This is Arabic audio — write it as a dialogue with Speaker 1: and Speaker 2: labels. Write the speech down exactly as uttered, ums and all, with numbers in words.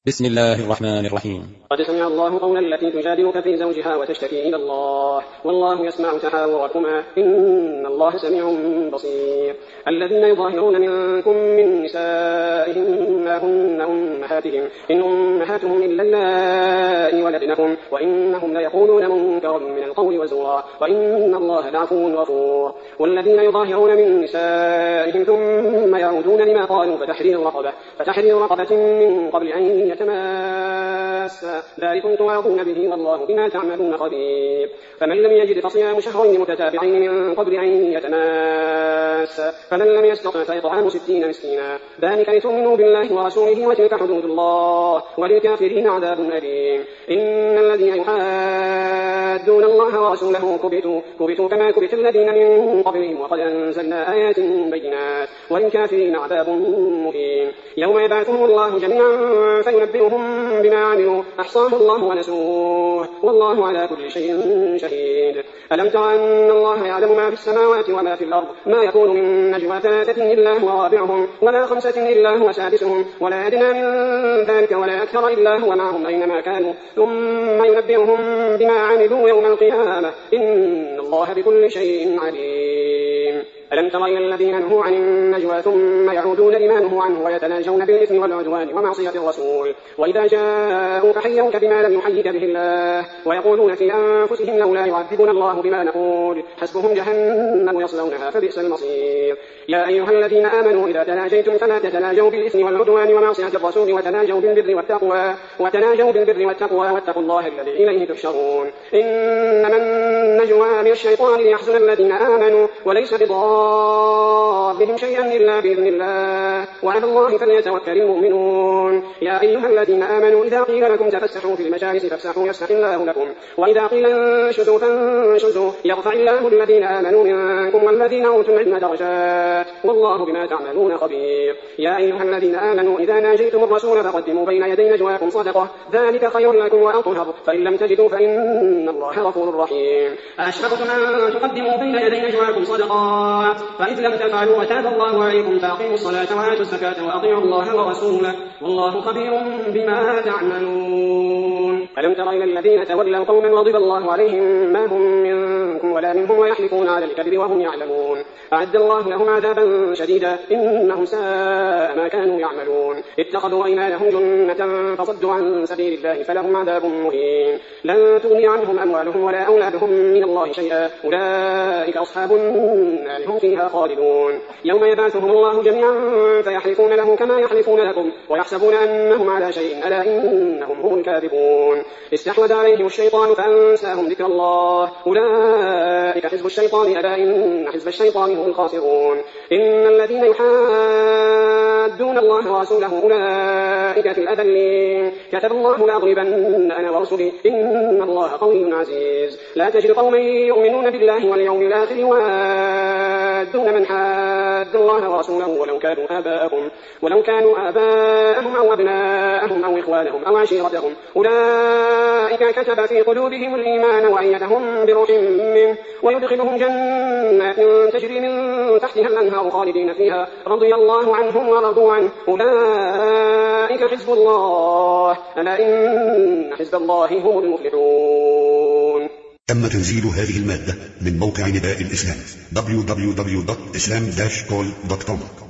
Speaker 1: بسم الله الرحمن الرحيم.
Speaker 2: قد سمع الله قول التي تجادلك في زوجها وتشتكي إلى الله والله يسمع تحاوركما إن الله سميع بصير. الذين يظاهرون منكم من نسائهم ما هن أمهاتهم إن أمهاتهم إلا اللائي ولدنهم وإنهم ليقولون منكرا من القول وزورا وإن الله لعفو غفور. والذين يظاهرون من نسائهم ثم يعودون لما قالوا فتحرير رقبة فتحرير رقبة من قبل أن يتماسا ذلكم توعظون به والله بما تعملون خبير. فمن لم يجد فصيام شهرين متتابعين من قبل أن يتماسا فمن لم يستطع فإطعام ستين مسكينا ذلك لتؤمنوا بالله ورسوله وتلك حدود الله وللكافرين عذاب أليم. إن الذين يحادون الله ورسوله كبتوا, كبتوا كما كبت الذين من قبلهم وقد أنزلنا آيات بينات وللكافرين عذاب مهين. يوم يبعثهم الله جميعا فينبئهم بما عملوا أحصاه الله ونسوه والله على كل شيء شهيد. ألم تر أن الله يعلم ما في السماوات وما في الأرض ما يكون من نجوى ثلاثة إلا هو رابعهم ولا خمسة إلا هو سادسهم ولا أدنى من ذلك ولا أكثر إلا هو معهم أينما كانوا ثم ينبئهم بما عملوا يوم القيامة إن الله بكل شيء عليم. ألم تر إلى الذين نهوا عن النجوى ثم يعودون لما نهوا عنه ويتناجون بالإثم والعدوان ومعصية الرسول وإذا جاءوك حيوك بما لم يحيك به الله ويقولون في أنفسهم لولا يعذبنا الله بما نقول حسبهم جهنم يصلونها فبئس المصير. يا أيها الذين آمنوا إذا تناجيتم فلا تتناجوا بالإثم والعدوان ومعصية الرسول وتناجوا بالبر والتقوى وتناجوا بالبر والتقوى واتقوا الله الذي إليه تحشرون. إنما النجوى من الشيطان ليحزن الذين آمنوا وليس بضارهم شيئا إلا بإذن الله وعلى الله فليتوكل المؤمنون. يا أيها الذين آمنوا إذا قيل لكم تفسحوا في المجالس فافسحوا يفسح الله لكم وإذا قيل انشزوا فانشزوا يرفع الله الذين آمنوا منكم والذين أوتوا العلم درجات والله بما تعملون خبير. يا أيها الذين آمنوا إذا ناجيتم الرسول فقدموا بين يدي نجواكم صدقة ذلك خير لكم وأطهر فإن لم تجدوا فإن الله غفور رحيم. أشفقتم أن تقدموا بين يدي نجواكم صدقات فإذ لم تفعلوا وتاب الله عليكم فأقيموا الصلاة وآتوا الزكاة وأطيعوا الله ورسوله والله خبير بما تعملون. ألم تر إلى الذين تولوا قوما غضب الله عليهم ما هم منكم ولا منهم ويحلفون على الكذب وهم يعلمون أعد الله لهم عذابا شديدا إنهم ساء ما كانوا يعملون. اتخذوا أيمانهم جنة فصدوا عن سبيل الله فلهم عذاب مهين. لن تغني عنهم أموالهم ولا أولادهم من الله شيئا أولئك أصحاب النار هم فيها خالدون. يوم يبعثهم الله جميعا فيحلفون له كما يحلفون لكم ويحسبون أنهم على شيء ألا إنهم هم الكاذبون. استحوذ عليهم الشيطان فأنساهم ذكر الله أولئك حزب الشيطان ألا إن حزب الشيطان هم الخاسرون. إن الذين يحادون الله ورسوله أولئك في الأذلين كتب الله لأغلبن أنا ورسلي إن الله قوي عزيز. لا تجد قوما يؤمنون بالله واليوم الآخر وادون من حاد الله ورسوله ولو كانوا آباءهم ولو كانوا آباءهم أو أبناءهم أو إخوانهم أو عشيرتهم أولئك كتب في قلوبهم الإيمان وأيدهم بروح منه ويدخلهم جنات تجري من تحتها الأنهار خالدين فيها رضي الله عنهم ورضوا عنه أولئك حزب الله ألا إن حزب الله هم المفلحون.
Speaker 3: تم تنزيل هذه المادة من موقع نداء الإسلام دبليو دبليو دبليو دوت إسلام داش كول دوت كوم.